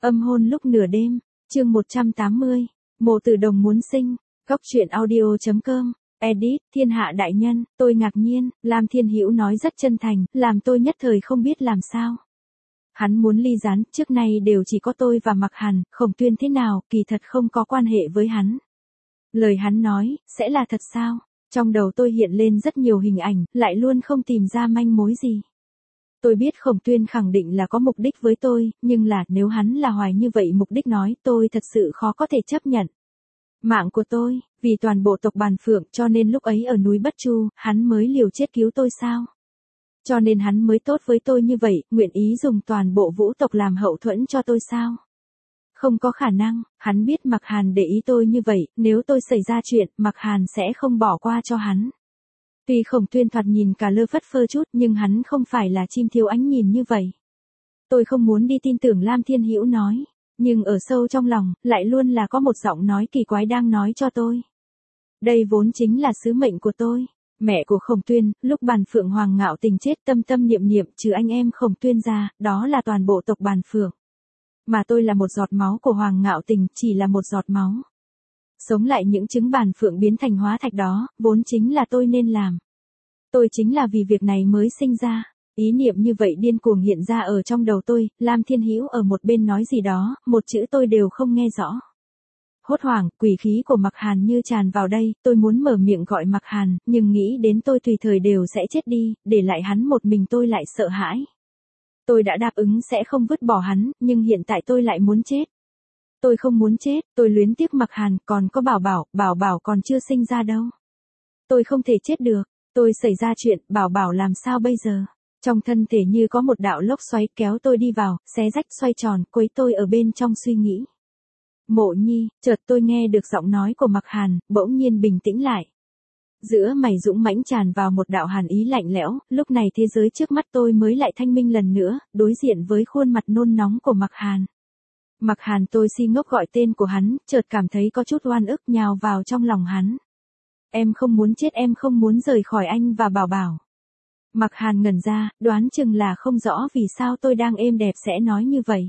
Âm hôn lúc nửa đêm, chương 180, Mộ Tử Đồng muốn sinh, Góc truyện audio.com, edit, Thiên Hạ đại nhân, tôi ngạc nhiên, Lam Thiên Hữu nói rất chân thành, làm tôi nhất thời không biết làm sao. Hắn muốn ly gián, trước nay đều chỉ có tôi và Mạc Hàn, Khổng Tuyên thế nào, kỳ thật không có quan hệ với hắn. Lời hắn nói, sẽ là thật sao? Trong đầu tôi hiện lên rất nhiều hình ảnh, lại luôn không tìm ra manh mối gì. Tôi biết Khổng Tuyên khẳng định là có mục đích với tôi, nhưng là nếu hắn là hoài như vậy mục đích nói tôi thật sự khó có thể chấp nhận. Mạng của tôi, vì toàn bộ tộc Bàn Phượng cho nên lúc ấy ở núi Bất Chu, hắn mới liều chết cứu tôi sao? Cho nên hắn mới tốt với tôi như vậy, nguyện ý dùng toàn bộ vũ tộc làm hậu thuẫn cho tôi sao? Không có khả năng, hắn biết Mạc Hàn để ý tôi như vậy, nếu tôi xảy ra chuyện, Mạc Hàn sẽ không bỏ qua cho hắn. Tuy Khổng Tuyên thoạt nhìn cả lơ phất phơ chút nhưng hắn không phải là chim thiếu ánh nhìn như vậy. Tôi không muốn đi tin tưởng Lam Thiên Hữu nói, nhưng ở sâu trong lòng, lại luôn là có một giọng nói kỳ quái đang nói cho tôi. Đây vốn chính là sứ mệnh của tôi. Mẹ của Khổng Tuyên, lúc Bàn Phượng Hoàng Ngạo Tình chết tâm tâm niệm niệm trừ anh em Khổng Tuyên ra, đó là toàn bộ tộc Bàn Phượng. Mà tôi là một giọt máu của Hoàng Ngạo Tình, chỉ là một giọt máu. Sống lại những trứng Bàn Phượng biến thành hóa thạch đó, vốn chính là tôi nên làm. Tôi chính là vì việc này mới sinh ra. Ý niệm như vậy điên cuồng hiện ra ở trong đầu tôi, Lam Thiên Hữu ở một bên nói gì đó, một chữ tôi đều không nghe rõ. Hốt hoảng, quỷ khí của Mạc Hàn như tràn vào đây, tôi muốn mở miệng gọi Mạc Hàn, nhưng nghĩ đến tôi tùy thời đều sẽ chết đi, để lại hắn một mình tôi lại sợ hãi. Tôi đã đáp ứng sẽ không vứt bỏ hắn, nhưng hiện tại tôi lại muốn chết. Tôi không muốn chết, tôi luyến tiếc Mạc Hàn, còn có Bảo Bảo còn chưa sinh ra đâu. Tôi không thể chết được, tôi xảy ra chuyện, Bảo Bảo làm sao bây giờ? Trong thân thể như có một đạo lốc xoáy kéo tôi đi vào, xé rách xoay tròn, quấy tôi ở bên trong suy nghĩ. Mộ Nhi, chợt tôi nghe được giọng nói của Mạc Hàn, bỗng nhiên bình tĩnh lại. Giữa mày dũng mãnh tràn vào một đạo hàn ý lạnh lẽo, lúc này thế giới trước mắt tôi mới lại thanh minh lần nữa, đối diện với khuôn mặt nôn nóng của Mạc Hàn. Mạc Hàn, tôi si ngốc gọi tên của hắn, chợt cảm thấy có chút oan ức nhào vào trong lòng hắn. Em không muốn chết, em không muốn rời khỏi anh và Bảo Bảo. Mạc Hàn ngẩn ra, đoán chừng là không rõ vì sao tôi đang êm đẹp sẽ nói như vậy.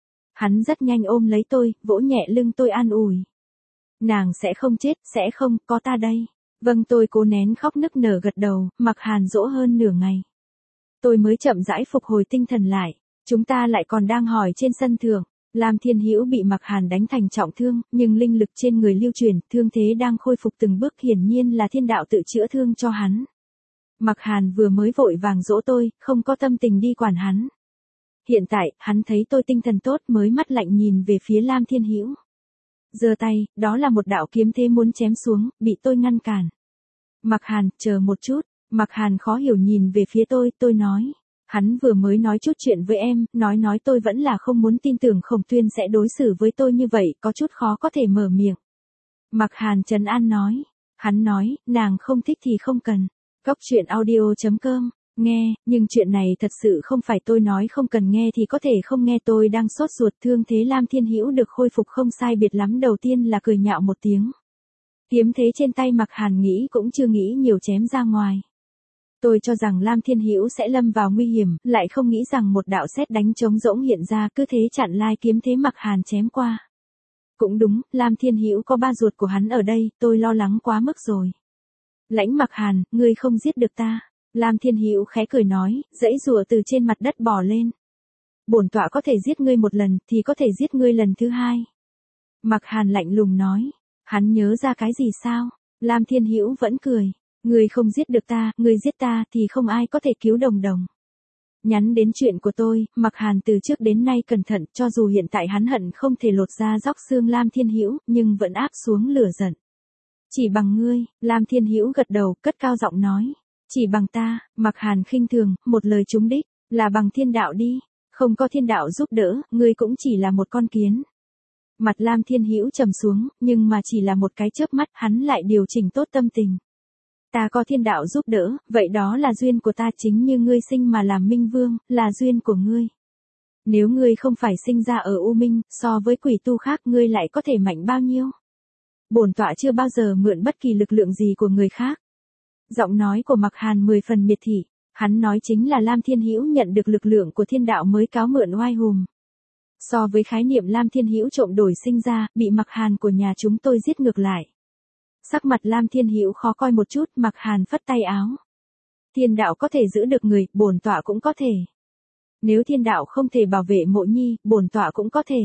Hắn rất nhanh ôm lấy tôi, vỗ nhẹ lưng tôi an ủi. Nàng sẽ không chết, sẽ không, có ta đây. Vâng, tôi cố nén khóc nức nở gật đầu, Mạc Hàn dỗ hơn nửa ngày. Tôi mới chậm rãi phục hồi tinh thần lại, chúng ta lại còn đang hỏi trên sân thượng. Lam Thiên Hữu bị Mạc Hàn đánh thành trọng thương, nhưng linh lực trên người lưu truyền, thương thế đang khôi phục từng bước, hiển nhiên là thiên đạo tự chữa thương cho hắn. Mạc Hàn vừa mới vội vàng dỗ tôi, không có tâm tình đi quản hắn. Hiện tại, hắn thấy tôi tinh thần tốt mới mắt lạnh nhìn về phía Lam Thiên Hữu. Giơ tay, đó là một đạo kiếm thế muốn chém xuống, bị tôi ngăn cản. Mạc Hàn, chờ một chút, Mạc Hàn khó hiểu nhìn về phía tôi nói. Hắn vừa mới nói chút chuyện với em, nói tôi vẫn là không muốn tin tưởng Khổng Tuyên sẽ đối xử với tôi như vậy, có chút khó có thể mở miệng. Mạc Hàn trấn an nói. Hắn nói, nàng không thích thì không cần. Góc truyện audio.com, nghe, nhưng chuyện này thật sự không phải tôi nói không cần nghe thì có thể không nghe, tôi đang sốt ruột. Thương thế Lam Thiên Hữu được khôi phục không sai biệt lắm, đầu tiên là cười nhạo một tiếng. Kiếm thế trên tay Mạc Hàn nghĩ cũng chưa nghĩ nhiều chém ra ngoài. Tôi cho rằng Lam Thiên Hữu sẽ lâm vào nguy hiểm, lại không nghĩ rằng một đạo sét đánh trống rỗng hiện ra cứ thế chặn lai kiếm thế Mạc Hàn chém qua. Cũng đúng, Lam Thiên Hữu có ba ruột của hắn ở đây, tôi lo lắng quá mức rồi. Lãnh Mạc Hàn, ngươi không giết được ta. Lam Thiên Hữu khẽ cười nói, giãy giụa từ trên mặt đất bò lên. Bổn tọa có thể giết ngươi một lần, thì có thể giết ngươi lần thứ hai. Mạc Hàn lạnh lùng nói, hắn nhớ ra cái gì sao? Lam Thiên Hữu vẫn cười, ngươi không giết được ta, ngươi giết ta thì không ai có thể cứu Đồng Đồng. Nhắn đến chuyện của tôi, Mạc Hàn từ trước đến nay cẩn thận, cho dù hiện tại hắn hận không thể lột ra róc xương Lam Thiên Hữu, nhưng vẫn áp xuống lửa giận. Chỉ bằng ngươi, Lam Thiên Hữu gật đầu, cất cao giọng nói. Chỉ bằng ta, Mạc Hàn khinh thường, một lời trúng đích, là bằng thiên đạo đi, không có thiên đạo giúp đỡ, ngươi cũng chỉ là một con kiến. Mặt Lam Thiên Hữu trầm xuống, nhưng mà chỉ là một cái chớp mắt, hắn lại điều chỉnh tốt tâm tình. Ta có thiên đạo giúp đỡ, vậy đó là duyên của ta, chính như ngươi sinh mà làm minh vương, là duyên của ngươi. Nếu ngươi không phải sinh ra ở U Minh, so với quỷ tu khác ngươi lại có thể mạnh bao nhiêu? Bổn tọa chưa bao giờ mượn bất kỳ lực lượng gì của người khác. Giọng nói của Mạc Hàn 10 phần miệt thị, hắn nói chính là Lam Thiên Hữu nhận được lực lượng của thiên đạo mới cáo mượn oai hùng. So với khái niệm Lam Thiên Hữu trộm đổi sinh ra, bị Mặc Hàn của nhà chúng tôi giết ngược lại. Sắc mặt Lam Thiên Hữu khó coi một chút, Mặc Hàn phất tay áo. Thiên đạo có thể giữ được người, bổn tọa cũng có thể. Nếu thiên đạo không thể bảo vệ Mộ Nhi, bổn tọa cũng có thể.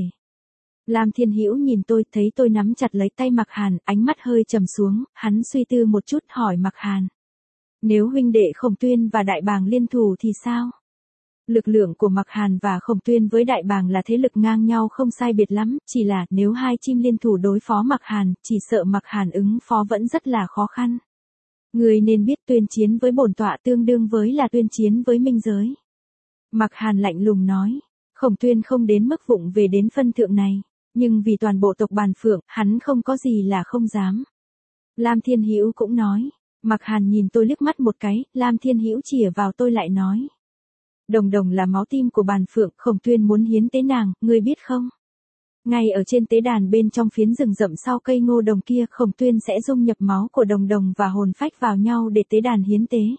Lam Thiên Hữu nhìn tôi, thấy tôi nắm chặt lấy tay Mặc Hàn, ánh mắt hơi trầm xuống, hắn suy tư một chút hỏi Mặc Hàn. Nếu huynh đệ Khổng Tuyên và Đại Bàng liên thủ thì sao? Lực lượng của Mặc Hàn và Khổng Tuyên với Đại Bàng là thế lực ngang nhau không sai biệt lắm, chỉ là nếu hai chim liên thủ đối phó Mặc Hàn, chỉ sợ Mặc Hàn ứng phó vẫn rất là khó khăn. Người nên biết tuyên chiến với bổn tọa tương đương với là tuyên chiến với minh giới. Mặc Hàn lạnh lùng nói, Khổng Tuyên không đến mức vụng về đến phân thượng này, nhưng vì toàn bộ tộc Bàn Phượng, hắn không có gì là không dám. Lam Thiên Hữu cũng nói, Mặc Hàn nhìn tôi liếc mắt một cái, Lam Thiên Hữu chìa vào tôi lại nói. Đồng Đồng là máu tim của Bàn Phượng, Khổng Tuyên muốn hiến tế nàng, ngươi biết không? Ngay ở trên tế đàn bên trong phiến rừng rậm sau cây ngô đồng kia, Khổng Tuyên sẽ dung nhập máu của Đồng Đồng và hồn phách vào nhau để tế đàn hiến tế.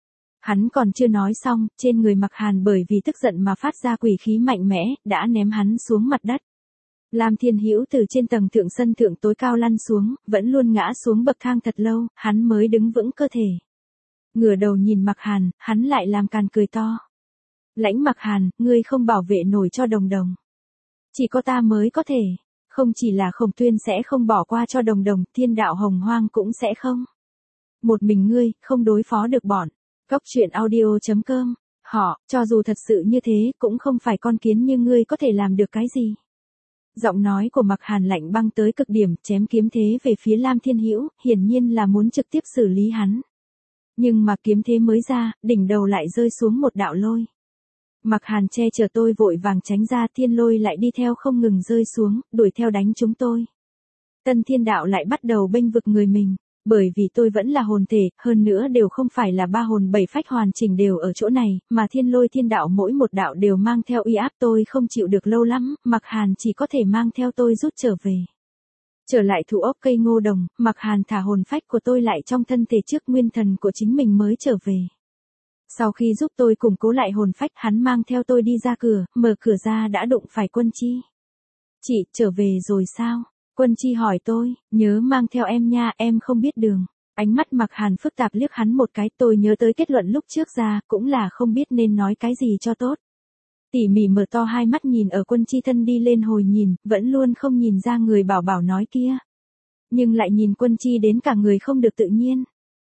Hắn còn chưa nói xong, trên người Mặc Hàn bởi vì tức giận mà phát ra quỷ khí mạnh mẽ, đã ném hắn xuống mặt đất. Lam Thiên Hữu từ trên tầng thượng sân thượng tối cao lăn xuống, vẫn luôn ngã xuống bậc thang thật lâu, hắn mới đứng vững cơ thể. Ngửa đầu nhìn Mặc Hàn, hắn lại làm càn cười to. Lãnh Mặc Hàn, ngươi không bảo vệ nổi cho Đồng Đồng. Chỉ có ta mới có thể. Không chỉ là Khổng Tuyên sẽ không bỏ qua cho Đồng Đồng, thiên đạo hồng hoang cũng sẽ không. Một mình ngươi, không đối phó được bọn. Cóc truyện audio.com. Họ, cho dù thật sự như thế, cũng không phải con kiến như ngươi có thể làm được cái gì. Giọng nói của Mặc Hàn lạnh băng tới cực điểm, chém kiếm thế về phía Lam Thiên Hữu, hiển nhiên là muốn trực tiếp xử lý hắn. Nhưng mà kiếm thế mới ra, đỉnh đầu lại rơi xuống một đạo lôi. Mặc Hàn che chở tôi vội vàng tránh ra, thiên lôi lại đi theo không ngừng rơi xuống, đuổi theo đánh chúng tôi. Tân thiên đạo lại bắt đầu bênh vực người mình, bởi vì tôi vẫn là hồn thể, hơn nữa đều không phải là ba hồn bảy phách hoàn chỉnh đều ở chỗ này, mà thiên lôi thiên đạo mỗi một đạo đều mang theo uy áp, tôi không chịu được lâu lắm, Mặc Hàn chỉ có thể mang theo tôi rút trở về. Trở lại thủ ốc cây ngô đồng, Mặc Hàn thả hồn phách của tôi lại trong thân thể trước nguyên thần của chính mình mới trở về. Sau khi giúp tôi củng cố lại hồn phách, hắn mang theo tôi đi ra cửa, mở cửa ra đã đụng phải Quân Chi. Chị, trở về rồi sao? Quân Chi hỏi tôi, nhớ mang theo em nha, em không biết đường. Ánh mắt Mặc Hàn phức tạp liếc hắn một cái, tôi nhớ tới kết luận lúc trước ra, cũng là không biết nên nói cái gì cho tốt. Tỉ mỉ mở to hai mắt nhìn ở Quân Chi thân đi lên hồi nhìn, vẫn luôn không nhìn ra người bảo bảo nói kia. Nhưng lại nhìn Quân Chi đến cả người không được tự nhiên.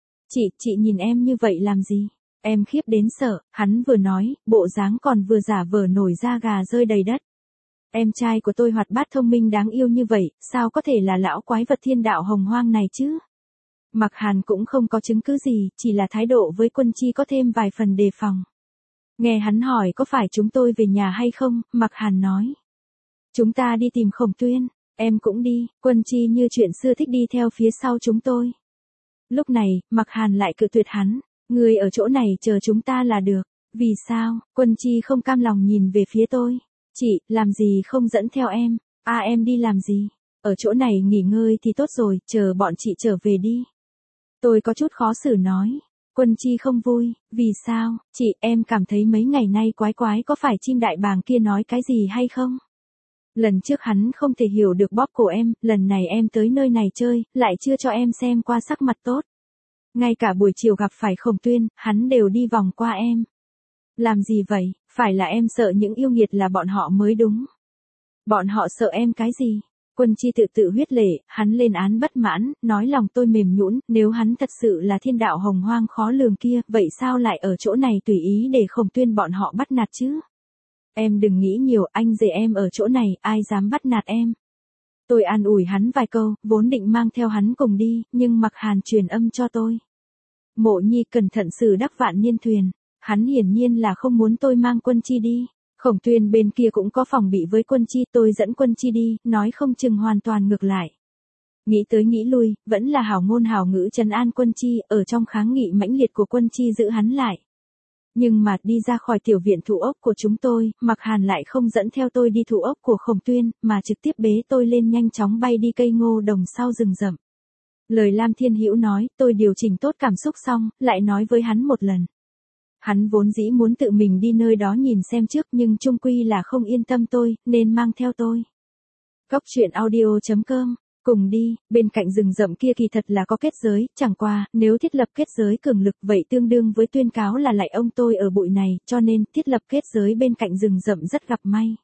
Chị nhìn em như vậy làm gì? Em khiếp đến sợ, hắn vừa nói, bộ dáng còn vừa giả vờ nổi da gà rơi đầy đất. Em trai của tôi hoạt bát thông minh đáng yêu như vậy, sao có thể là lão quái vật thiên đạo hồng hoang này chứ? Mặc Hàn cũng không có chứng cứ gì, chỉ là thái độ với Quân Chi có thêm vài phần đề phòng. Nghe hắn hỏi có phải chúng tôi về nhà hay không, Mặc Hàn nói. Chúng ta đi tìm Khổng Tuyên, em cũng đi, Quân Chi như chuyện xưa thích đi theo phía sau chúng tôi. Lúc này, Mặc Hàn lại cự tuyệt hắn. Người ở chỗ này chờ chúng ta là được. Vì sao? Quân Chi không cam lòng nhìn về phía tôi. Chị, làm gì không dẫn theo em? À em đi làm gì? Ở chỗ này nghỉ ngơi thì tốt rồi, chờ bọn chị trở về đi. Tôi có chút khó xử nói. Quân Chi không vui. Vì sao? Chị, em cảm thấy mấy ngày nay quái quái có phải chim đại bàng kia nói cái gì hay không? Lần trước hắn không thể hiểu được bóp cổ em, lần này em tới nơi này chơi, lại chưa cho em xem qua sắc mặt tốt. Ngay cả buổi chiều gặp phải Khổng Tuyên, hắn đều đi vòng qua em. Làm gì vậy, phải là em sợ những yêu nghiệt là bọn họ mới đúng. Bọn họ sợ em cái gì? Quân Chi tự huyết lệ, hắn lên án bất mãn, nói lòng tôi mềm nhũn, nếu hắn thật sự là thiên đạo hồng hoang khó lường kia, vậy sao lại ở chỗ này tùy ý để Khổng Tuyên bọn họ bắt nạt chứ? Em đừng nghĩ nhiều, anh rể em ở chỗ này, ai dám bắt nạt em? Tôi an ủi hắn vài câu, vốn định mang theo hắn cùng đi, nhưng Mặc Hàn truyền âm cho tôi. Mộ Nhi cẩn thận xử đắc vạn niên thuyền. Hắn hiển nhiên là không muốn tôi mang Quân Chi đi. Khổng Tuyên bên kia cũng có phòng bị với Quân Chi, tôi dẫn Quân Chi đi, nói không chừng hoàn toàn ngược lại. Nghĩ tới nghĩ lui, vẫn là hảo ngôn hảo ngữ trấn an Quân Chi, ở trong kháng nghị mãnh liệt của Quân Chi giữ hắn lại. Nhưng mà đi ra khỏi tiểu viện thủ ốc của chúng tôi, Mặc Hàn lại không dẫn theo tôi đi thủ ốc của Khổng Tuyên, mà trực tiếp bế tôi lên nhanh chóng bay đi cây ngô đồng sau rừng rậm. Lời Lam Thiên Hữu nói, tôi điều chỉnh tốt cảm xúc xong, lại nói với hắn một lần. Hắn vốn dĩ muốn tự mình đi nơi đó nhìn xem trước nhưng chung quy là không yên tâm tôi, nên mang theo tôi. Cóc truyện audio.com, cùng đi, bên cạnh rừng rậm kia kỳ thật là có kết giới, chẳng qua, nếu thiết lập kết giới cường lực vậy tương đương với tuyên cáo là lạy ông tôi ở bụi này, cho nên thiết lập kết giới bên cạnh rừng rậm rất gặp may.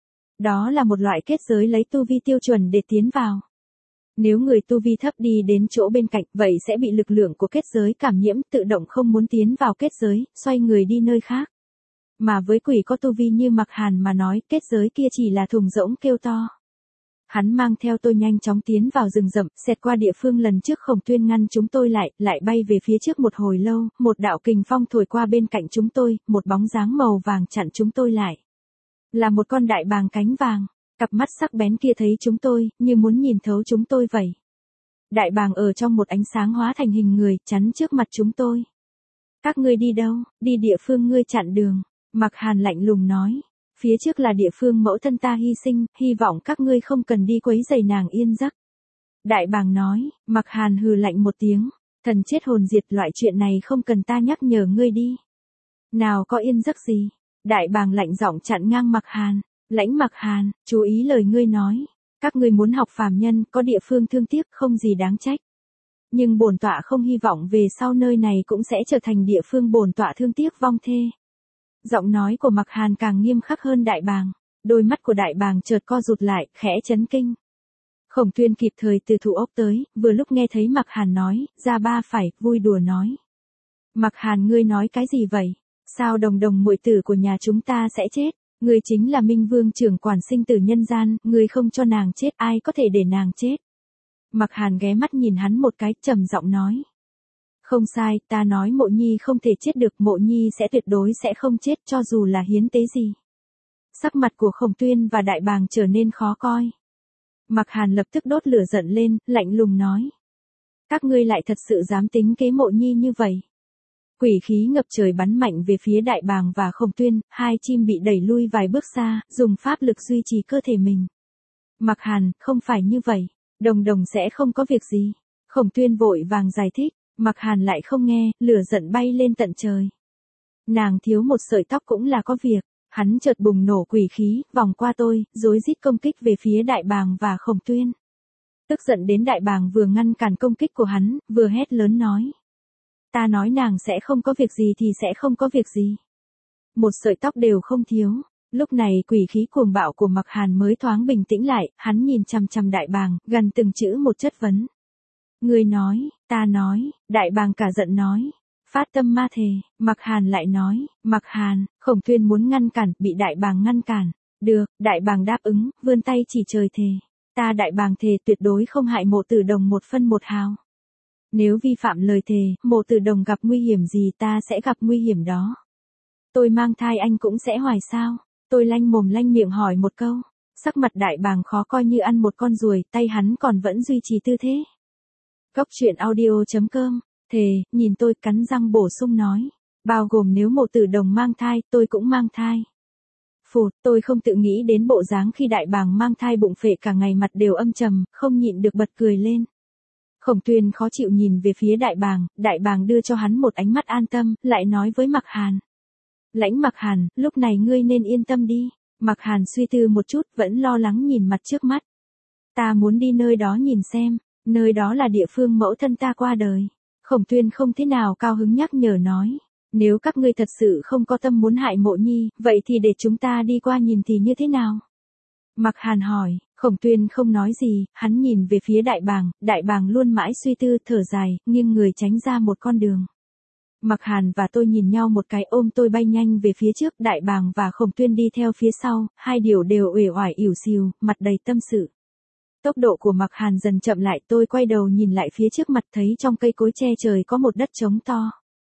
Đó là một loại kết giới lấy tu vi tiêu chuẩn để tiến vào. Nếu người tu vi thấp đi đến chỗ bên cạnh, vậy sẽ bị lực lượng của kết giới cảm nhiễm, tự động không muốn tiến vào kết giới, xoay người đi nơi khác. Mà với quỷ có tu vi như Mạc Hàn mà nói, kết giới kia chỉ là thùng rỗng kêu to. Hắn mang theo tôi nhanh chóng tiến vào rừng rậm, xẹt qua địa phương lần trước Khổng Tuyên ngăn chúng tôi lại bay về phía trước một hồi lâu, một đạo kình phong thổi qua bên cạnh chúng tôi, một bóng dáng màu vàng chặn chúng tôi lại. Là một con đại bàng cánh vàng. Cặp mắt sắc bén kia thấy chúng tôi, như muốn nhìn thấu chúng tôi vậy. Đại bàng ở trong một ánh sáng hóa thành hình người, chắn trước mặt chúng tôi. Các ngươi đi đâu? Đi địa phương ngươi chặn đường. Mạc Hàn lạnh lùng nói. Phía trước là địa phương mẫu thân ta hy sinh, hy vọng các ngươi không cần đi quấy rầy nàng yên giấc. Đại bàng nói. Mạc Hàn hừ lạnh một tiếng. Thần chết hồn diệt, loại chuyện này không cần ta nhắc nhở ngươi đi. Nào có yên giấc gì? Đại bàng lạnh giọng chặn ngang Mạc Hàn. Lãnh Mạc Hàn, chú ý lời ngươi nói. Các ngươi muốn học phàm nhân, có địa phương thương tiếc, không gì đáng trách. Nhưng bổn tọa không hy vọng về sau nơi này cũng sẽ trở thành địa phương bổn tọa thương tiếc vong thê. Giọng nói của Mạc Hàn càng nghiêm khắc hơn đại bàng. Đôi mắt của đại bàng chợt co rụt lại, khẽ chấn kinh. Khổng Tuyên kịp thời từ thủ ốc tới, vừa lúc nghe thấy Mạc Hàn nói, ra ba phải, vui đùa nói. Mạc Hàn, ngươi nói cái gì vậy? Sao đồng đồng muội tử của nhà chúng ta sẽ chết? Ngươi chính là Minh Vương trưởng quản sinh tử nhân gian, ngươi không cho nàng chết, ai có thể để nàng chết? Mạc Hàn ghé mắt nhìn hắn một cái, trầm giọng nói. Không sai, ta nói Mộ Nhi không thể chết được, Mộ Nhi sẽ tuyệt đối sẽ không chết cho dù là hiến tế gì. Sắc mặt của Khổng Tuyên và đại bàng trở nên khó coi. Mạc Hàn lập tức đốt lửa giận lên, lạnh lùng nói. Các ngươi lại thật sự dám tính kế Mộ Nhi như vậy. Quỷ khí ngập trời bắn mạnh về phía đại bàng và Khổng Tuyên, hai chim bị đẩy lui vài bước xa, dùng pháp lực duy trì cơ thể mình. Mạc Hàn, không phải như vậy, đồng đồng sẽ không có việc gì. Khổng Tuyên vội vàng giải thích, Mạc Hàn lại không nghe, lửa giận bay lên tận trời. Nàng thiếu một sợi tóc cũng là có việc, hắn chợt bùng nổ quỷ khí, vòng qua tôi, rối rít công kích về phía đại bàng và Khổng Tuyên. Tức giận đến đại bàng vừa ngăn cản công kích của hắn, vừa hét lớn nói. Ta nói nàng sẽ không có việc gì thì sẽ không có việc gì. Một sợi tóc đều không thiếu. Lúc này quỷ khí cuồng bạo của Mạc Hàn mới thoáng bình tĩnh lại, hắn nhìn chằm chằm đại bàng, gần từng chữ một chất vấn. Ngươi nói, ta nói, đại bàng cả giận nói. Phát tâm ma thề, Mạc Hàn lại nói, Mạc Hàn, Khổng Tuyên muốn ngăn cản, bị đại bàng ngăn cản. Được, đại bàng đáp ứng, vươn tay chỉ trời thề. Ta đại bàng thề tuyệt đối không hại Mộ Tử Đồng một phân một hào. Nếu vi phạm lời thề, Mộ Tử Đồng gặp nguy hiểm gì ta sẽ gặp nguy hiểm đó. Tôi mang thai anh cũng sẽ hoài sao? Tôi lanh mồm lanh miệng hỏi một câu. Sắc mặt đại bàng khó coi như ăn một con ruồi, tay hắn còn vẫn duy trì tư thế. Cóc truyện audio.com, thề, nhìn tôi cắn răng bổ sung nói. Bao gồm nếu Mộ Tử Đồng mang thai, tôi cũng mang thai. Phụt, tôi không tự nghĩ đến bộ dáng khi đại bàng mang thai bụng phệ cả ngày mặt đều âm trầm, không nhịn được bật cười lên. Khổng Tuyên khó chịu nhìn về phía đại bàng đưa cho hắn một ánh mắt an tâm, lại nói với Mạc Hàn. Lãnh Mạc Hàn, lúc này ngươi nên yên tâm đi. Mạc Hàn suy tư một chút, vẫn lo lắng nhìn mặt trước mắt. Ta muốn đi nơi đó nhìn xem, nơi đó là địa phương mẫu thân ta qua đời. Khổng Tuyên không thế nào cao hứng nhắc nhở nói. Nếu các ngươi thật sự không có tâm muốn hại Mộ Nhi, vậy thì để chúng ta đi qua nhìn thì như thế nào? Mạc Hàn hỏi, Khổng Tuyên không nói gì, hắn nhìn về phía đại bàng luôn mãi suy tư thở dài, nghiêng người tránh ra một con đường. Mạc Hàn và tôi nhìn nhau một cái ôm tôi bay nhanh về phía trước, đại bàng và Khổng Tuyên đi theo phía sau, hai điều đều uể oải ỉu xìu, mặt đầy tâm sự. Tốc độ của Mạc Hàn dần chậm lại, tôi quay đầu nhìn lại phía trước mặt thấy trong cây cối che trời có một đất trống to.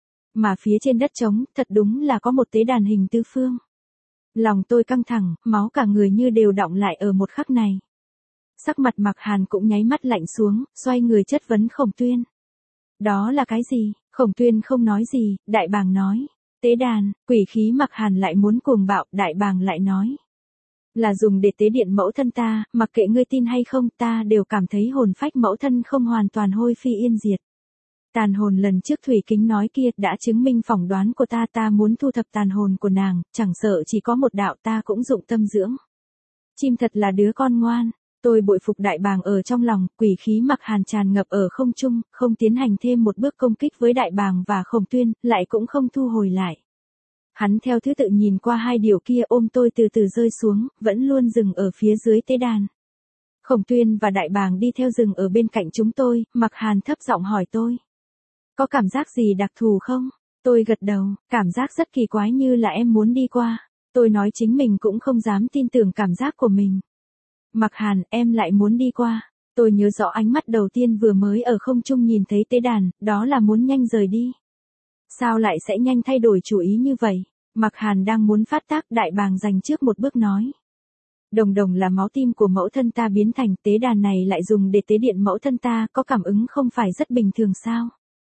Mà phía trên đất trống, thật đúng là có một tế đàn hình tư phương. Lòng tôi căng thẳng, máu cả người như đều đọng lại ở một khắc này. Sắc mặt Mạc Hàn cũng nháy mắt lạnh xuống, xoay người chất vấn Khổng Tuyên. Đó là cái gì? Khổng Tuyên không nói gì, đại bàng nói. Tế đàn, quỷ khí Mạc Hàn lại muốn cuồng bạo, đại bàng lại nói. Là dùng để tế điện mẫu thân ta, mặc kệ ngươi tin hay không ta đều cảm thấy hồn phách mẫu thân không hoàn toàn hôi phi yên diệt. Tàn hồn lần trước Thủy Kính nói kia đã chứng minh phỏng đoán của ta muốn thu thập tàn hồn của nàng, chẳng sợ chỉ có một đạo ta cũng dụng tâm dưỡng. Chim thật là đứa con ngoan. Tôi bội phục đại bàng ở trong lòng, quỷ khí Mặc Hàn tràn ngập ở không trung, không tiến hành thêm một bước công kích với đại bàng và Khổng Tuyên, lại cũng không thu hồi lại. Hắn theo thứ tự nhìn qua hai điều kia ôm tôi từ từ rơi xuống, vẫn luôn dừng ở phía dưới tế đàn. Khổng Tuyên và đại bàng đi theo rừng ở bên cạnh chúng tôi, Mặc Hàn thấp giọng hỏi tôi. Có cảm giác gì đặc thù không? Tôi gật đầu, cảm giác rất kỳ quái như là em muốn đi qua. Tôi nói chính mình cũng không dám tin tưởng cảm giác của mình. Mặc Hàn, em lại muốn đi qua. Tôi nhớ rõ ánh mắt đầu tiên vừa mới ở không trung nhìn thấy tế đàn, đó là muốn nhanh rời đi. Sao lại sẽ nhanh thay đổi chủ ý như vậy? Mặc Hàn đang muốn phát tác, đại bàng dành trước một bước nói. Đồng đồng là máu tim của mẫu thân ta biến thành, tế đàn này lại dùng để tế điện mẫu thân ta, có cảm ứng không phải rất bình thường sao?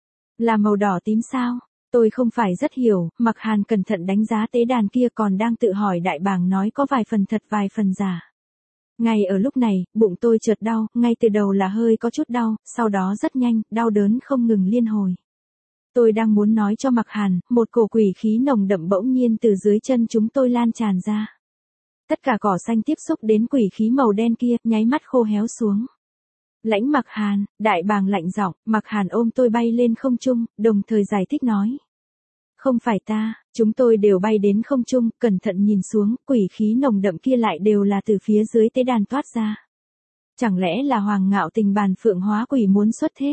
Là màu đỏ tím sao? Tôi không phải rất hiểu, Mặc Hàn cẩn thận đánh giá tế đàn kia còn đang tự hỏi đại bàng nói có vài phần thật vài phần giả. Ngay ở lúc này, bụng tôi chợt đau, ngay từ đầu là hơi có chút đau, sau đó rất nhanh, đau đớn không ngừng liên hồi. Tôi đang muốn nói cho Mặc Hàn, một cổ quỷ khí nồng đậm bỗng nhiên từ dưới chân chúng tôi lan tràn ra. Tất cả cỏ xanh tiếp xúc đến quỷ khí màu đen kia, nháy mắt khô héo xuống. Lãnh Mặc Hàn, đại bàng lạnh giọng, Mặc Hàn ôm tôi bay lên không trung, đồng thời giải thích nói. Không phải ta, chúng tôi đều bay đến không trung, cẩn thận nhìn xuống, quỷ khí nồng đậm kia lại đều là từ phía dưới tế đàn toát ra. Chẳng lẽ là Hoàng Ngạo Tình bàn phượng hóa quỷ muốn xuất thế?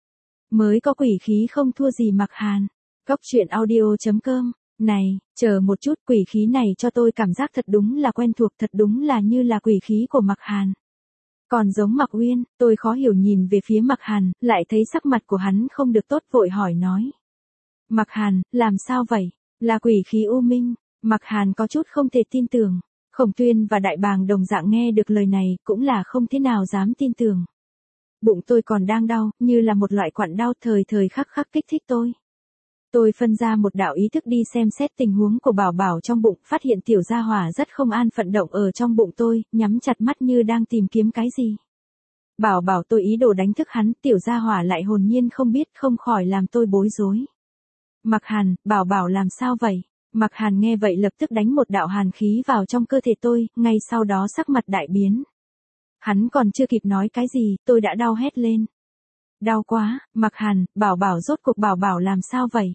Mới có quỷ khí không thua gì Mặc Hàn. Góc truyện audio.com. Này, chờ một chút, quỷ khí này cho tôi cảm giác thật đúng là quen thuộc, thật đúng là như là quỷ khí của Mặc Hàn. Còn giống Mặc Uyên, tôi khó hiểu nhìn về phía Mặc Hàn, lại thấy sắc mặt của hắn không được tốt vội hỏi nói. Mặc Hàn, làm sao vậy? Là quỷ khí U Minh. Mặc Hàn có chút không thể tin tưởng. Khổng Tuyên và đại bàng đồng dạng nghe được lời này, cũng là không thế nào dám tin tưởng. Bụng tôi còn đang đau, như là một loại quặn đau thời thời khắc khắc kích thích tôi. Tôi phân ra một đạo ý thức đi xem xét tình huống của Bảo Bảo trong bụng, phát hiện tiểu gia hỏa rất không an phận động ở trong bụng tôi, nhắm chặt mắt như đang tìm kiếm cái gì. Bảo Bảo tôi ý đồ đánh thức hắn, tiểu gia hỏa lại hồn nhiên không biết, không khỏi làm tôi bối rối. Mặc Hàn, Bảo Bảo làm sao vậy? Mặc Hàn nghe vậy lập tức đánh một đạo hàn khí vào trong cơ thể tôi, ngay sau đó sắc mặt đại biến. Hắn còn chưa kịp nói cái gì, tôi đã đau hét lên. Đau quá, Mặc Hàn, Bảo Bảo rốt cuộc Bảo Bảo làm sao vậy?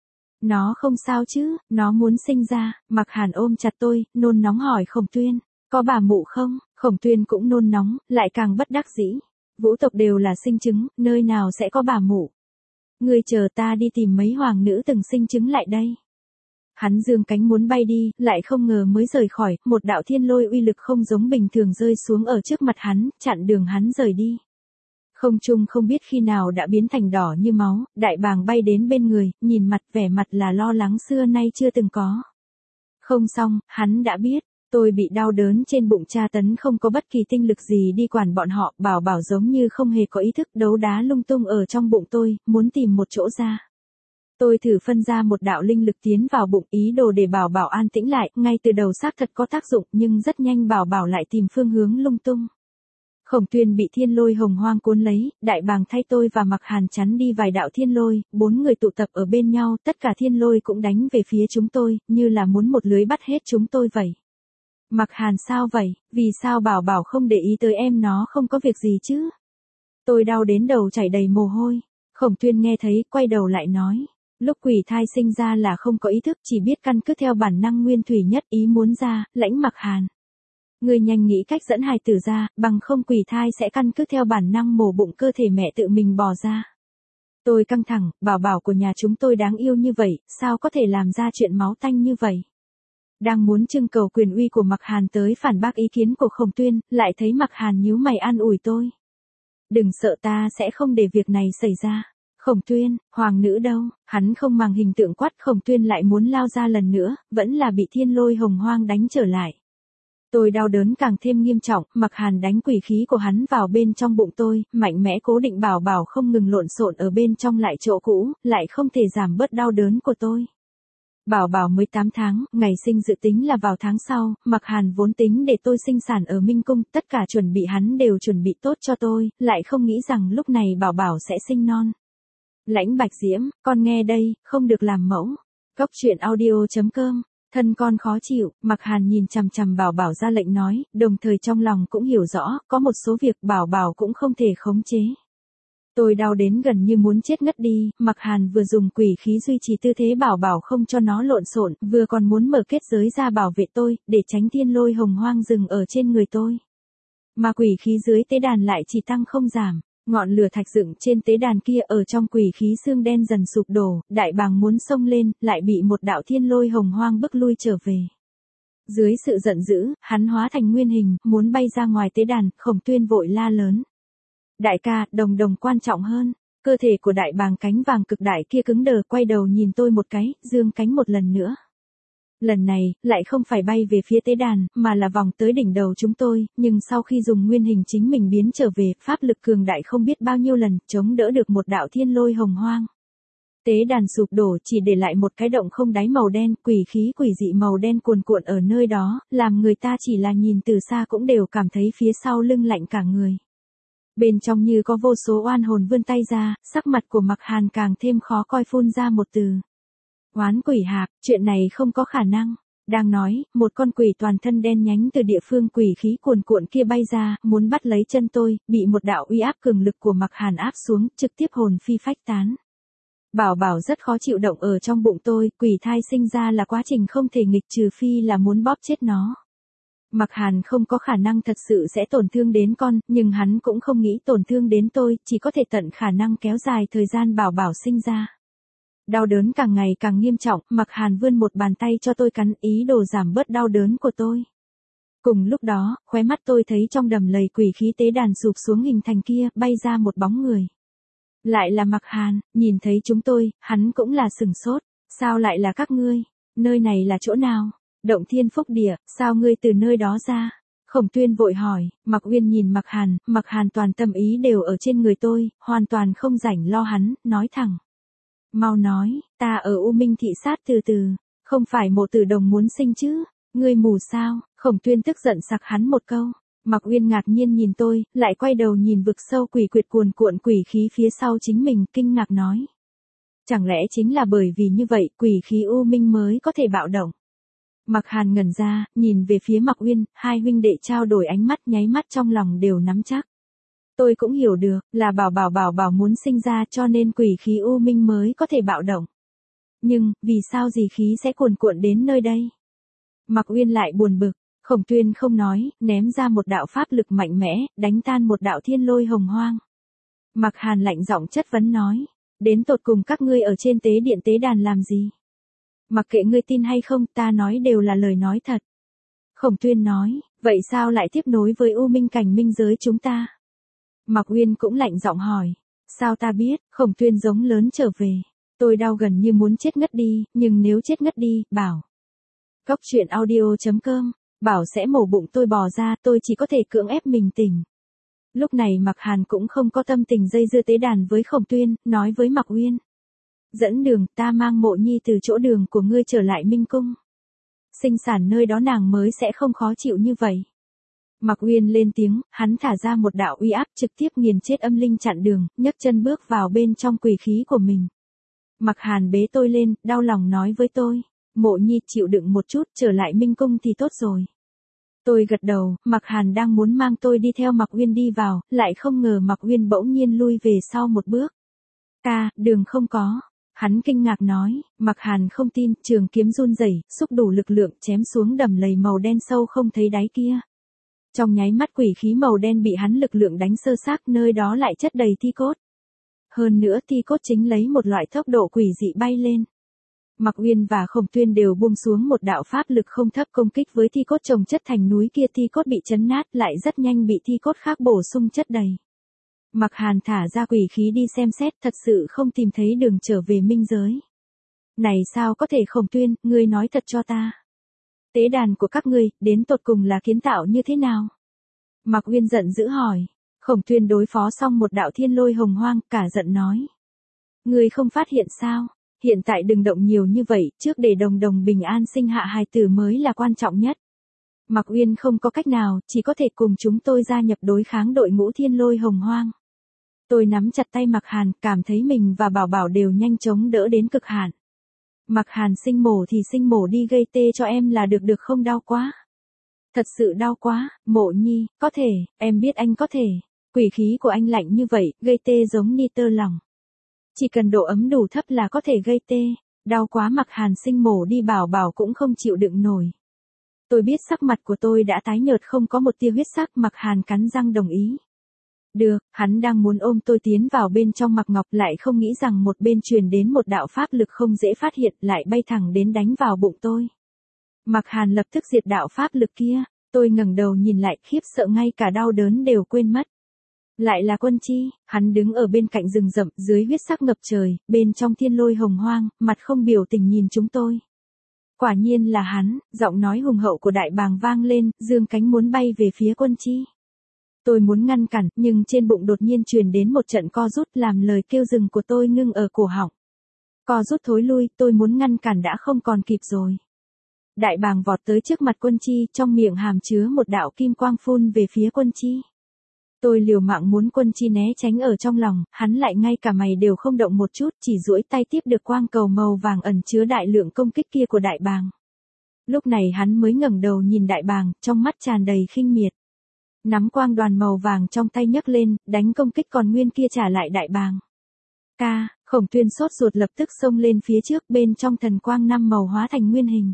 Nó không sao chứ, nó muốn sinh ra. Mặc Hàn ôm chặt tôi, nôn nóng hỏi Khổng Tuyên, có bà mụ không? Khổng Tuyên cũng nôn nóng, lại càng bất đắc dĩ. Vũ tộc đều là sinh trứng, nơi nào sẽ có bà mụ? Ngươi chờ ta đi tìm mấy hoàng nữ từng sinh trứng lại đây. Hắn giương cánh muốn bay đi, lại không ngờ mới rời khỏi, một đạo thiên lôi uy lực không giống bình thường rơi xuống ở trước mặt hắn, chặn đường hắn rời đi. Không trung không biết khi nào đã biến thành đỏ như máu, đại bàng bay đến bên người, nhìn mặt vẻ mặt là lo lắng xưa nay chưa từng có. Không xong, hắn đã biết, tôi bị đau đớn trên bụng tra tấn không có bất kỳ tinh lực gì đi quản bọn họ, Bảo Bảo giống như không hề có ý thức đấu đá lung tung ở trong bụng tôi, muốn tìm một chỗ ra. Tôi thử phân ra một đạo linh lực tiến vào bụng ý đồ để Bảo Bảo an tĩnh lại, ngay từ đầu xác thật có tác dụng nhưng rất nhanh Bảo Bảo lại tìm phương hướng lung tung. Khổng Tuyên bị thiên lôi hồng hoang cuốn lấy, đại bàng thay tôi và Mặc Hàn chắn đi vài đạo thiên lôi, 4 người tụ tập ở bên nhau, tất cả thiên lôi cũng đánh về phía chúng tôi, như là muốn một lưới bắt hết chúng tôi vậy. Mặc Hàn sao vậy, vì sao Bảo Bảo không để ý tới em, nó không có việc gì chứ? Tôi đau đến đầu chảy đầy mồ hôi. Khổng Tuyên nghe thấy, quay đầu lại nói. Lúc quỷ thai sinh ra là không có ý thức, chỉ biết căn cứ theo bản năng nguyên thủy nhất ý muốn ra, Lãnh Mặc Hàn. Ngươi nhanh nghĩ cách dẫn hài tử ra, bằng không quỷ thai sẽ căn cứ theo bản năng mổ bụng cơ thể mẹ tự mình bò ra. Tôi căng thẳng, Bảo Bảo của nhà chúng tôi đáng yêu như vậy, sao có thể làm ra chuyện máu tanh như vậy? Đang muốn trưng cầu quyền uy của Mặc Hàn tới phản bác ý kiến của Khổng Tuyên, lại thấy Mặc Hàn nhíu mày an ủi tôi. Đừng sợ, ta sẽ không để việc này xảy ra. Khổng Tuyên, hoàng nữ đâu? Hắn không màng hình tượng quát. Khổng Tuyên lại muốn lao ra lần nữa, vẫn là bị thiên lôi hồng hoang đánh trở lại. Tôi đau đớn càng thêm nghiêm trọng, Mặc Hàn đánh quỷ khí của hắn vào bên trong bụng tôi, mạnh mẽ cố định Bảo Bảo không ngừng lộn xộn ở bên trong lại chỗ cũ, lại không thể giảm bớt đau đớn của tôi. Bảo Bảo mới 8 tháng, ngày sinh dự tính là vào tháng sau, Mặc Hàn vốn tính để tôi sinh sản ở Minh Cung, tất cả chuẩn bị hắn đều chuẩn bị tốt cho tôi, lại không nghĩ rằng lúc này Bảo Bảo sẽ sinh non. Lãnh Bạch Diễm, con nghe đây, không được làm mẫu. Cốc truyện audio.com, thân con khó chịu, Mặc Hàn nhìn chằm chằm Bảo Bảo ra lệnh nói, đồng thời trong lòng cũng hiểu rõ, có một số việc Bảo Bảo cũng không thể khống chế. Tôi đau đến gần như muốn chết ngất đi, Mặc Hàn vừa dùng quỷ khí duy trì tư thế Bảo Bảo không cho nó lộn xộn, vừa còn muốn mở kết giới ra bảo vệ tôi, để tránh thiên lôi hồng hoang rừng ở trên người tôi. Mà quỷ khí dưới tế đàn lại chỉ tăng không giảm. Ngọn lửa thạch dựng trên tế đàn kia ở trong quỷ khí xương đen dần sụp đổ, đại bàng muốn xông lên, lại bị một đạo thiên lôi hồng hoang bức lui trở về. Dưới sự giận dữ, hắn hóa thành nguyên hình, muốn bay ra ngoài tế đàn, Khổng Tuyên vội la lớn. Đại ca, đồng quan trọng hơn. Cơ thể của đại bàng cánh vàng cực đại kia cứng đờ, quay đầu nhìn tôi một cái, dương cánh một lần nữa. Lần này, lại không phải bay về phía tế đàn, mà là vòng tới đỉnh đầu chúng tôi, nhưng sau khi dùng nguyên hình chính mình biến trở về, pháp lực cường đại không biết bao nhiêu lần, chống đỡ được một đạo thiên lôi hồng hoang. Tế đàn sụp đổ chỉ để lại một cái động không đáy màu đen, quỷ khí quỷ dị màu đen cuồn cuộn ở nơi đó, làm người ta chỉ là nhìn từ xa cũng đều cảm thấy phía sau lưng lạnh cả người. Bên trong như có vô số oan hồn vươn tay ra, sắc mặt của Mặc Hàn càng thêm khó coi, phun ra một từ. Oán quỷ hạp, chuyện này không có khả năng. Đang nói, một con quỷ toàn thân đen nhánh từ địa phương quỷ khí cuồn cuộn kia bay ra, muốn bắt lấy chân tôi, bị một đạo uy áp cường lực của Mặc Hàn áp xuống, trực tiếp hồn phi phách tán. Bảo Bảo rất khó chịu động ở trong bụng tôi, quỷ thai sinh ra là quá trình không thể nghịch trừ phi là muốn bóp chết nó. Mặc Hàn không có khả năng thật sự sẽ tổn thương đến con, nhưng hắn cũng không nghĩ tổn thương đến tôi, chỉ có thể tận khả năng kéo dài thời gian Bảo Bảo sinh ra. Đau đớn càng ngày càng nghiêm trọng, Mặc Hàn vươn một bàn tay cho tôi cắn, ý đồ giảm bớt đau đớn của tôi. Cùng lúc đó, khóe mắt tôi thấy trong đầm lầy quỷ khí tế đàn sụp xuống hình thành kia, bay ra một bóng người. Lại là Mặc Hàn, nhìn thấy chúng tôi, hắn cũng là sửng sốt. Sao lại là các ngươi? Nơi này là chỗ nào? Động Thiên Phúc Địa, sao ngươi từ nơi đó ra? Khổng Tuyên vội hỏi, Mặc Uyên nhìn Mặc Hàn toàn tâm ý đều ở trên người tôi, hoàn toàn không rảnh lo hắn, nói thẳng. Mau nói, ta ở U Minh thị sát từ từ, không phải Mộ Tử Đồng muốn sinh chứ, ngươi mù sao? Khổng Tuyên tức giận sặc hắn một câu. Mặc Uyên ngạc nhiên nhìn tôi, lại quay đầu nhìn vực sâu quỷ quyệt cuồn cuộn quỷ khí phía sau chính mình, kinh ngạc nói. Chẳng lẽ chính là bởi vì như vậy, quỷ khí U Minh mới có thể bạo động? Mặc Hàn ngẩn ra, nhìn về phía Mặc Uyên, hai huynh đệ trao đổi ánh mắt, nháy mắt trong lòng đều nắm chắc. Tôi cũng hiểu được, là Bảo muốn sinh ra cho nên quỷ khí U Minh mới có thể bạo động. Nhưng, vì sao gì khí sẽ cuồn cuộn đến nơi đây? Mặc Uyên lại buồn bực, Khổng Tuyên không nói, ném ra một đạo pháp lực mạnh mẽ, đánh tan một đạo thiên lôi hồng hoang. Mặc Hàn lạnh giọng chất vấn nói, đến tột cùng các ngươi ở trên tế điện tế đàn làm gì? Mặc kệ ngươi tin hay không, ta nói đều là lời nói thật. Khổng Tuyên nói, vậy sao lại tiếp nối với U Minh cảnh minh giới chúng ta? Mặc Uyên cũng lạnh giọng hỏi, sao ta biết? Khổng Tuyên giống lớn trở về, tôi đau gần như muốn chết ngất đi, nhưng nếu chết ngất đi, bảo. Cốc truyện audio.com, bảo sẽ mổ bụng tôi bò ra, tôi chỉ có thể cưỡng ép mình tỉnh. Lúc này Mặc Hàn cũng không có tâm tình dây dưa tế đàn với Khổng Tuyên, nói với Mặc Uyên. Dẫn đường, ta mang Mộ Nhi từ chỗ đường của ngươi trở lại Minh Cung. Sinh sản nơi đó nàng mới sẽ không khó chịu như vậy. Mặc Uyên lên tiếng, hắn thả ra một đạo uy áp trực tiếp nghiền chết âm linh chặn đường, nhấc chân bước vào bên trong quỷ khí của mình. Mặc Hàn bế tôi lên, đau lòng nói với tôi, Mộ Nhi chịu đựng một chút, trở lại Minh Cung thì tốt rồi. Tôi gật đầu, Mặc Hàn đang muốn mang tôi đi theo Mặc Uyên đi vào, lại không ngờ Mặc Uyên bỗng nhiên lui về sau một bước. Ca, đường không có. Hắn kinh ngạc nói, Mặc Hàn không tin, trường kiếm run rẩy, xúc đủ lực lượng chém xuống đầm lầy màu đen sâu không thấy đáy kia. Trong nháy mắt quỷ khí màu đen bị hắn lực lượng đánh sơ xác, nơi đó lại chất đầy thi cốt. Hơn nữa thi cốt chính lấy một loại tốc độ quỷ dị bay lên. Mặc Uyên và Khổng Tuyên đều buông xuống một đạo pháp lực không thấp công kích với thi cốt chồng chất thành núi kia, thi cốt bị chấn nát lại rất nhanh bị thi cốt khác bổ sung chất đầy. Mặc Hàn thả ra quỷ khí đi xem xét, thật sự không tìm thấy đường trở về minh giới. Này sao có thể? Khổng Tuyên, ngươi nói thật cho ta. Tế đàn của các ngươi, đến tột cùng là kiến tạo như thế nào? Mặc Uyên giận dữ hỏi. Khổng Tuyên đối phó xong một đạo thiên lôi hồng hoang, cả giận nói. Ngươi không phát hiện sao? Hiện tại đừng động nhiều như vậy, trước để đồng bình an sinh hạ hài tử mới là quan trọng nhất. Mặc Uyên không có cách nào, chỉ có thể cùng chúng tôi gia nhập đối kháng đội ngũ thiên lôi hồng hoang. Tôi nắm chặt tay Mạc Hàn, cảm thấy mình và Bảo Bảo đều nhanh chóng đỡ đến cực hạn. Mạc Hàn sinh mổ thì sinh mổ đi, gây tê cho em là được không đau quá. Thật sự đau quá, Mộ Nhi, có thể, em biết anh có thể. Quỷ khí của anh lạnh như vậy, gây tê giống nitơ lỏng. Chỉ cần độ ấm đủ thấp là có thể gây tê. Đau quá, Mạc Hàn sinh mổ đi, Bảo Bảo cũng không chịu đựng nổi. Tôi biết sắc mặt của tôi đã tái nhợt không có một tia huyết sắc, Mạc Hàn cắn răng đồng ý. Được, hắn đang muốn ôm tôi tiến vào bên trong Mạc Ngọc, lại không nghĩ rằng một bên truyền đến một đạo pháp lực không dễ phát hiện, lại bay thẳng đến đánh vào bụng tôi. Mạc Hàn lập tức diệt đạo pháp lực kia, tôi ngẩng đầu nhìn lại, khiếp sợ ngay cả đau đớn đều quên mất. Lại là Quân Chi, hắn đứng ở bên cạnh rừng rậm, dưới huyết sắc ngập trời, bên trong thiên lôi hồng hoang, mặt không biểu tình nhìn chúng tôi. Quả nhiên là hắn, giọng nói hùng hậu của Đại Bàng vang lên, dương cánh muốn bay về phía Quân Chi. Tôi muốn ngăn cản, nhưng trên bụng đột nhiên truyền đến một trận co rút, làm lời kêu dừng của tôi ngưng ở cổ họng. Co rút thối lui, tôi muốn ngăn cản đã không còn kịp rồi. Đại Bàng vọt tới trước mặt Quân Chi, trong miệng hàm chứa một đạo kim quang phun về phía Quân Chi. Tôi liều mạng muốn Quân Chi né tránh ở trong lòng, hắn lại ngay cả mày đều không động một chút, chỉ duỗi tay tiếp được quang cầu màu vàng ẩn chứa đại lượng công kích kia của Đại Bàng. Lúc này hắn mới ngẩng đầu nhìn Đại Bàng, trong mắt tràn đầy khinh miệt. Nắm quang đoàn màu vàng trong tay nhấc lên, đánh công kích còn nguyên kia trả lại Đại Bàng. Khổng Tuyên sốt ruột lập tức xông lên phía trước, bên trong thần quang 5 màu hóa thành nguyên hình.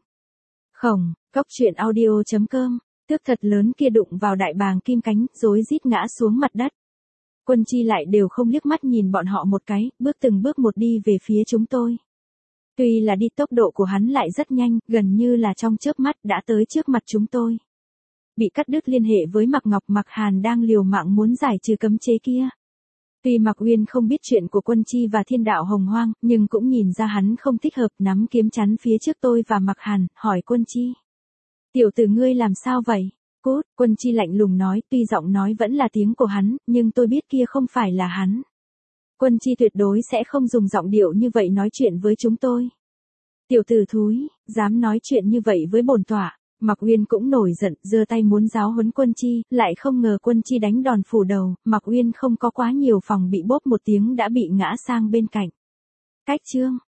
Cóc truyện audio.com, tước thật lớn kia đụng vào Đại Bàng kim cánh, rối rít ngã xuống mặt đất. Quân Chi lại đều không liếc mắt nhìn bọn họ một cái, bước từng bước một đi về phía chúng tôi. Tuy là đi, tốc độ của hắn lại rất nhanh, gần như là trong chớp mắt đã tới trước mặt chúng tôi. Bị cắt đứt liên hệ với Mạc Ngọc, Mạc Hàn đang liều mạng muốn giải trừ cấm chế kia. Tuy Mạc Uyên không biết chuyện của Quân Chi và Thiên Đạo Hồng Hoang, nhưng cũng nhìn ra hắn không thích hợp, nắm kiếm chắn phía trước tôi và Mạc Hàn, hỏi Quân Chi. Tiểu tử ngươi làm sao vậy? Cút, Quân Chi lạnh lùng nói, tuy giọng nói vẫn là tiếng của hắn, nhưng tôi biết kia không phải là hắn. Quân Chi tuyệt đối sẽ không dùng giọng điệu như vậy nói chuyện với chúng tôi. Tiểu tử thúi, dám nói chuyện như vậy với bổn tọa. Mạc Uyên cũng nổi giận, giơ tay muốn giáo huấn Quân Chi, lại không ngờ Quân Chi đánh đòn phủ đầu, Mạc Uyên không có quá nhiều phòng bị, bốp một tiếng đã bị ngã sang bên cạnh. Cách chương